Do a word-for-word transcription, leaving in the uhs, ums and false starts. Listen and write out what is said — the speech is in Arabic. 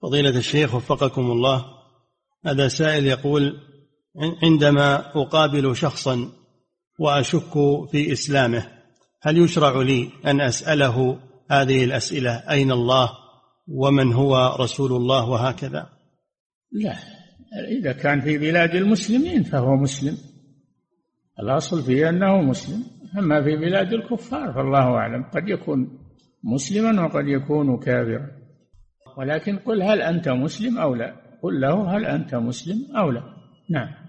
فضيلة الشيخ وفقكم الله، هذا سائل يقول: عندما أقابل شخصا وأشك في إسلامه هل يشرع لي أن أسأله هذه الأسئلة: أين الله؟ ومن هو رسول الله؟ وهكذا. لا، إذا كان في بلاد المسلمين فهو مسلم، الأصل فيه أنه مسلم. أما في بلاد الكفار فالله أعلم، قد يكون مسلما وقد يكون كافرا. ولكن قل: هل أنت مسلم أو لا؟ قل له: هل أنت مسلم أو لا؟ نعم.